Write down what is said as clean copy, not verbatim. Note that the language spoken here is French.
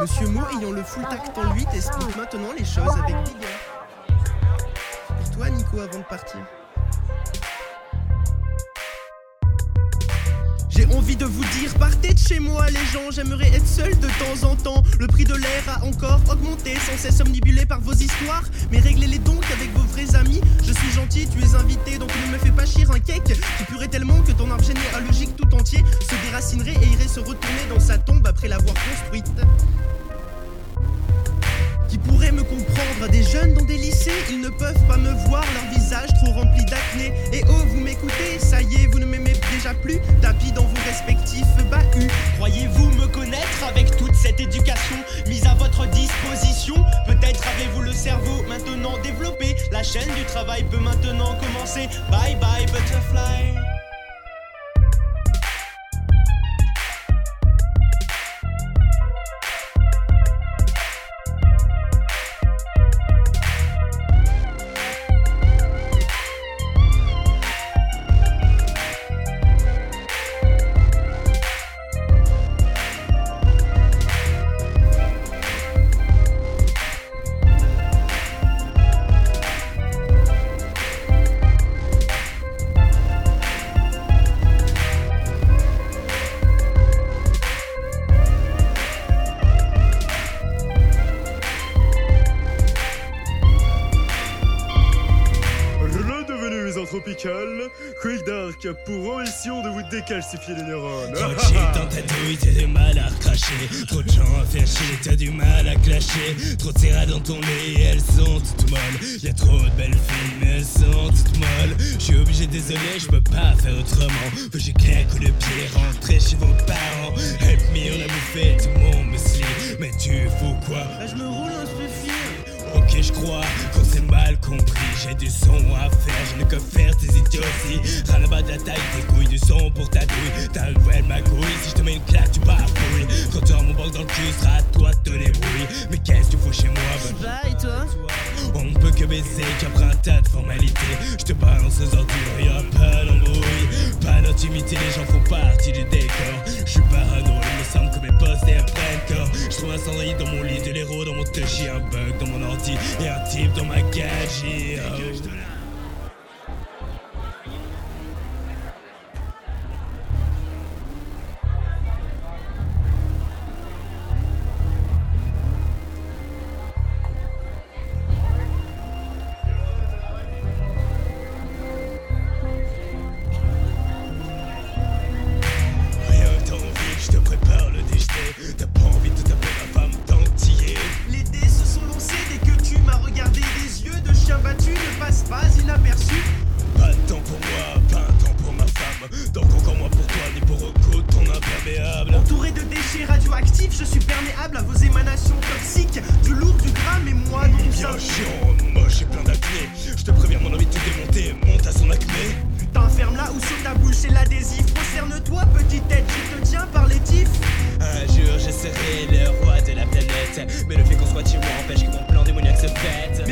Monsieur Mo, ayant le full tact en lui, t'explique maintenant les choses avec vigueur. Pour toi, Nico, avant de partir. J'ai envie de vous dire, partez de chez moi les gens, j'aimerais être seul de temps en temps. Le prix de l'air a encore augmenté, sans cesse omnibulé par vos histoires. Mais réglez-les donc avec vos vrais amis. Je suis gentil, tu es invité, donc ne me fais pas chier un cake qui puerait tellement que ton arbre généalogique tout entier se déracinerait et irait se retourner dans sa tombe après l'avoir construite. Qui pourrait me comprendre, des jeunes dans des lycées, ils ne peuvent pas me voir, leur visage trop rempli d'acné. Et oh, vous m'écoutez, ça y est, vous ne m'aimez déjà plus, tapis dans vos respectifs bahuts. Croyez-vous me connaître avec toute cette éducation mise à votre disposition? Peut-être avez-vous le cerveau maintenant développé, la chaîne du travail peut maintenant commencer. Bye bye butterfly. Tropical, Quick Dark a pour ambition de vous décalcifier les neurones. Trop de shit dans ta douille, t'as du mal à recracher. Trop de gens à faire chier, t'as du mal à clasher. Trop de serra dans ton lit, elles sont toutes molles. Y'a trop de belles filles, mais elles sont toutes molles. J'suis obligé, désolé, j'peux pas faire autrement. Faut que je claque le pied, rentrer chez vos parents. Help me, on a bouffé tout mon muesli. Mais tu fous quoi? Je me roule un spéfir. Ok, je crois qu'on s'est mal compris. J'ai du son à faire, je n'ai que faire tes idioties. Rien à battre la taille, tes couilles, du son pour ta douille. Ta nouvelle magouille, si je te mets une claque, tu bafouilles. Quand tu auras mon banque dans le cul, sera à toi de te débrouiller. Mais qu'est-ce que tu fous chez moi? Bah, et toi? On ne peut que baiser qu'après un tas de formalités. Je te balance aux ordures, y'a pas d'embrouille. Pas d'intimité, les gens font partie du décor. Je suis parano, il me semble que mes posters prennent corps. Je trouve un cendrier dans mon lit, de l'héros dans mon touchy, un bug dans mon ordi et un type dans ma gagie. T'as pas envie de taper ma femme d'entier. Les dés se sont lancés dès que tu m'as regardé. Des yeux de chien battu ne passent pas inaperçus. Pas de temps pour moi, pas de temps pour ma femme. Donc encore moins pour toi, ni pour recoudre ton imperméable. Entouré de déchets radioactifs, je suis perméable à vos émanations toxiques. Du lourd, du gras, mais moi non bien chiant, moche et plein d'acné. Je te préviens, mon envie de te démonter monte à son acné. Putain, ferme-la ou saute ta bouche et l'adhésif. Concerne-toi, petite tête, je te tiens par les tifs. Un jour je serai le roi de la planète, mais le fait qu'on soit chez moi empêche que mon plan démoniaque se fête.